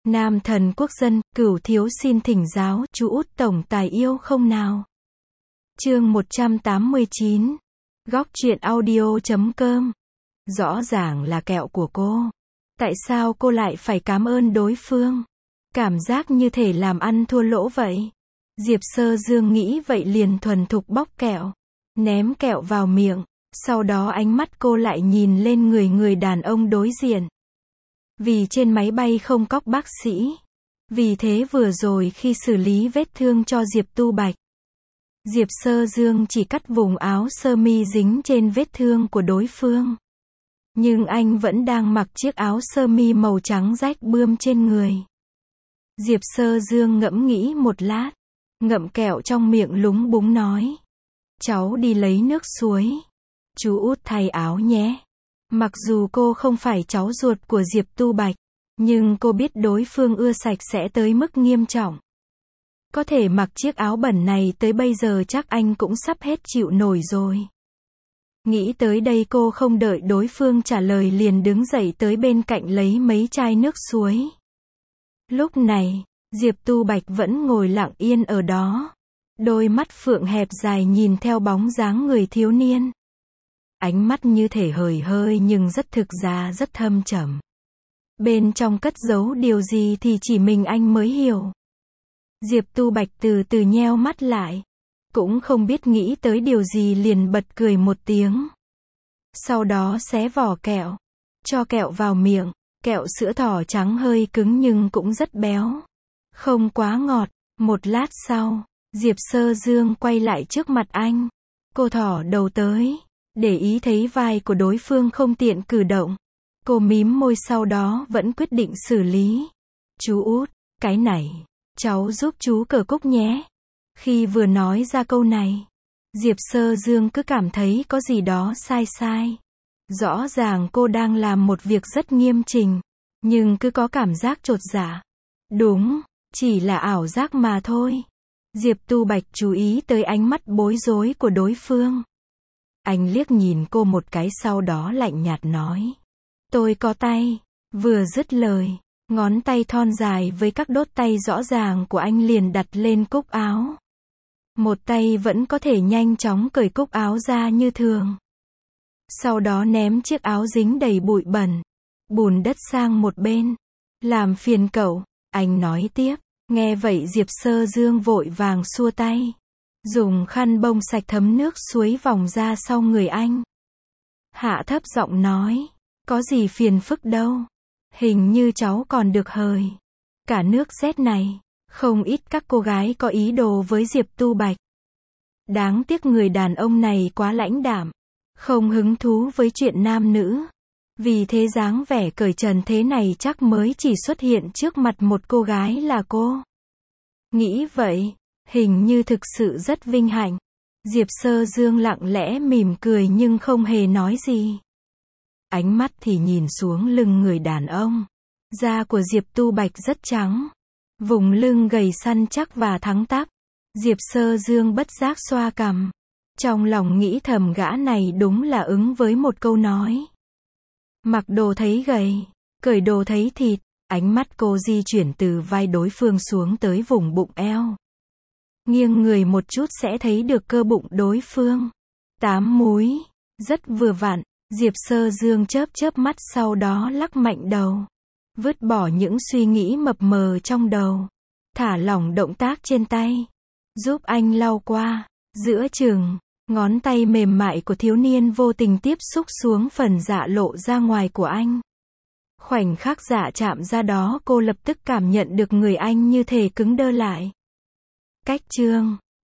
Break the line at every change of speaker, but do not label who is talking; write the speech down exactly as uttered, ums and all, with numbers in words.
Nam thần quốc dân, cửu thiếu xin thỉnh giáo, chú út tổng tài yêu không nào? Chương một trăm tám mươi chín. Góc truyện audio chấm com. Rõ ràng là kẹo của cô. Tại sao cô lại phải cảm ơn đối phương? Cảm giác như thể làm ăn thua lỗ vậy. Diệp Sơ Dương nghĩ vậy liền thuần thục bóc kẹo, ném kẹo vào miệng, sau đó ánh mắt cô lại nhìn lên người người đàn ông đối diện. Vì trên máy bay không cóc bác sĩ. Vì thế vừa rồi khi xử lý vết thương cho Diệp Tu Bạch, Diệp Sơ Dương chỉ cắt vùng áo sơ mi dính trên vết thương của đối phương. Nhưng anh vẫn đang mặc chiếc áo sơ mi màu trắng rách bươm trên người. Diệp Sơ Dương ngẫm nghĩ một lát, ngậm kẹo trong miệng lúng búng nói. Cháu đi lấy nước suối. Chú út thay áo nhé. Mặc dù cô không phải cháu ruột của Diệp Tu Bạch, nhưng cô biết đối phương ưa sạch sẽ tới mức nghiêm trọng. Có thể mặc chiếc áo bẩn này tới bây giờ chắc anh cũng sắp hết chịu nổi rồi. Nghĩ tới đây cô không đợi đối phương trả lời liền đứng dậy tới bên cạnh lấy mấy chai nước suối. Lúc này, Diệp Tu Bạch vẫn ngồi lặng yên ở đó. Đôi mắt phượng hẹp dài nhìn theo bóng dáng người thiếu niên. Ánh mắt như thể hời hơi nhưng rất thực ra rất thâm trầm. Bên trong cất giấu điều gì thì chỉ mình anh mới hiểu. Diệp Tu Bạch từ từ nheo mắt lại. Cũng không biết nghĩ tới điều gì liền bật cười một tiếng. Sau đó xé vỏ kẹo. Cho kẹo vào miệng. Kẹo sữa thỏ trắng hơi cứng nhưng cũng rất béo. Không quá ngọt. Một lát sau, Diệp Sơ Dương quay lại trước mặt anh. Cô thỏ đầu tới. Để ý thấy vai của đối phương không tiện cử động. Cô mím môi sau đó vẫn quyết định xử lý. Chú út, cái này, cháu giúp chú cờ cúc nhé. Khi vừa nói ra câu này, Diệp Sơ Dương cứ cảm thấy có gì đó sai sai. Rõ ràng cô đang làm một việc rất nghiêm chỉnh, nhưng cứ có cảm giác chột dạ. Đúng, chỉ là ảo giác mà thôi. Diệp Tu Bạch chú ý tới ánh mắt bối rối của đối phương. Anh liếc nhìn cô một cái sau đó lạnh nhạt nói. Tôi có tay. Vừa dứt lời, ngón tay thon dài với các đốt tay rõ ràng của anh liền đặt lên cúc áo. Một tay vẫn có thể nhanh chóng cởi cúc áo ra như thường. Sau đó ném chiếc áo dính đầy bụi bẩn, bùn đất sang một bên. Làm phiền cậu, anh nói tiếp. Nghe vậy Diệp Sơ Dương vội vàng xua tay. Dùng khăn bông sạch thấm nước suối vòng ra sau người anh. Hạ thấp giọng nói. Có gì phiền phức đâu. Hình như cháu còn được hời. Cả nước rét này, không ít các cô gái có ý đồ với Diệp Tu Bạch. Đáng tiếc người đàn ông này quá lãnh đạm. Không hứng thú với chuyện nam nữ. Vì thế dáng vẻ cởi trần thế này chắc mới chỉ xuất hiện trước mặt một cô gái là cô. Nghĩ vậy, hình như thực sự rất vinh hạnh. Diệp Sơ Dương lặng lẽ mỉm cười nhưng không hề nói gì. Ánh mắt thì nhìn xuống lưng người đàn ông. Da của Diệp Tu Bạch rất trắng. Vùng lưng gầy săn chắc và thẳng tắp. Diệp Sơ Dương bất giác xoa cằm. Trong lòng nghĩ thầm gã này đúng là ứng với một câu nói. Mặc đồ thấy gầy, cởi đồ thấy thịt. Ánh mắt cô di chuyển từ vai đối phương xuống tới vùng bụng eo. Nghiêng người một chút sẽ thấy được cơ bụng đối phương. Tám múi. Rất vừa vặn. Diệp Sơ Dương chớp chớp mắt sau đó lắc mạnh đầu. Vứt bỏ những suy nghĩ mập mờ trong đầu. Thả lỏng động tác trên tay. Giúp anh lau qua. Giữa chừng, ngón tay mềm mại của thiếu niên vô tình tiếp xúc xuống phần dạ lộ ra ngoài của anh. Khoảnh khắc dạ chạm ra đó cô lập tức cảm nhận được người anh như thể cứng đơ lại. Cách chương